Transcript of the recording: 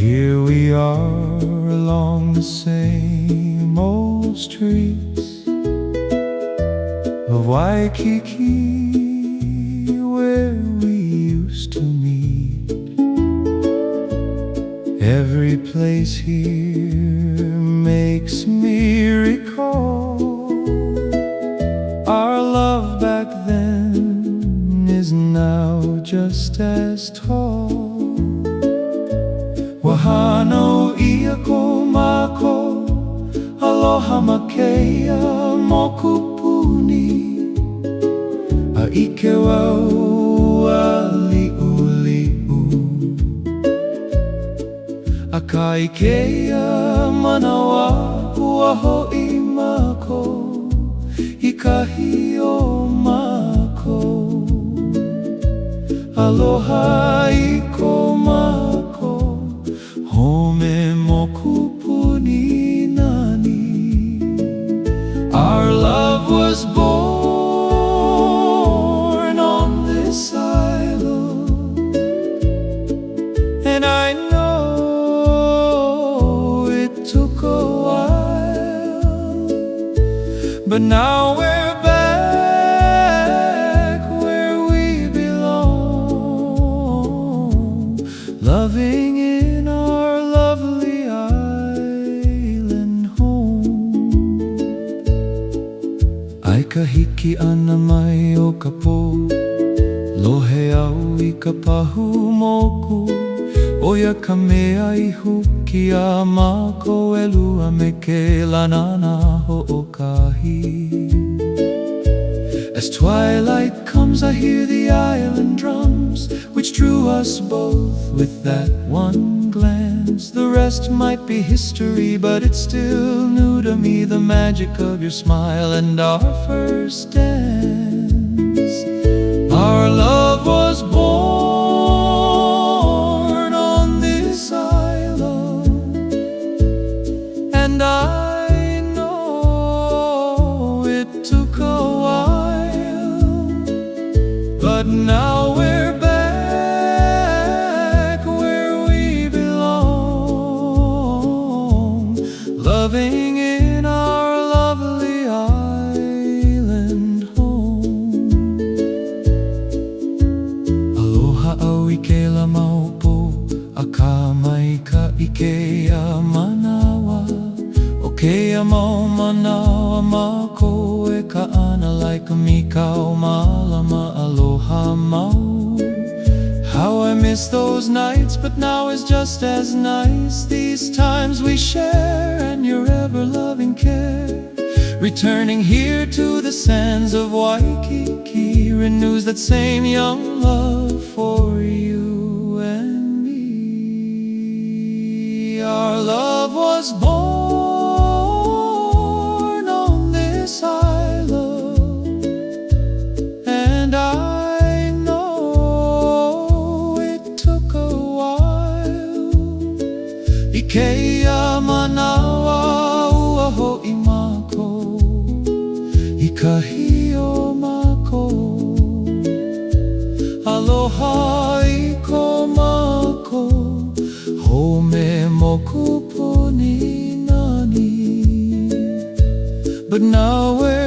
Here we are along the same old streets of Waikiki, where we used to meet. Every place here makes me recall our love back then is now just as tall. Wahano ia ko mako, aloha makea mokupuni, a ike wau a li'uli'u, a ka ikea manawa ua ho'i mako, i kahi o mako. Aloha i ko mako, home mokupuni nani. Our love was born on this island, and I know it took a while, but now we're back where we belong, loving in our lovely island home. Ai ka hiki ana mai o ka po, lohe au i ka pahu moku, oia ka mea i huki a mako e lua me ke lanana ho'okahi. As twilight comes, I hear the island drums, which drew us both with that one glance. The rest might be history, but it's still new to me, the magic of your smile and our first dance. Our love was born on this island, and I know it took a while, but now we're back where we belong, loving in our lovely island home. Aloha au i ke la maupo, a ka mai ka ike a manawa, o ke a mau manawa mako e ka ana like a mikau malama. Aloha mau, how I miss those nights, but now is just as nice. These times we share and your ever-loving care, returning here to the sands of Waikiki, renews that same young love for you and me. Our love was born on this island, and I know it took a while. Ikea manawa ua ho'i mako, i kahi o mako. Aloha i ko mako, home mokupuni nani. But now we're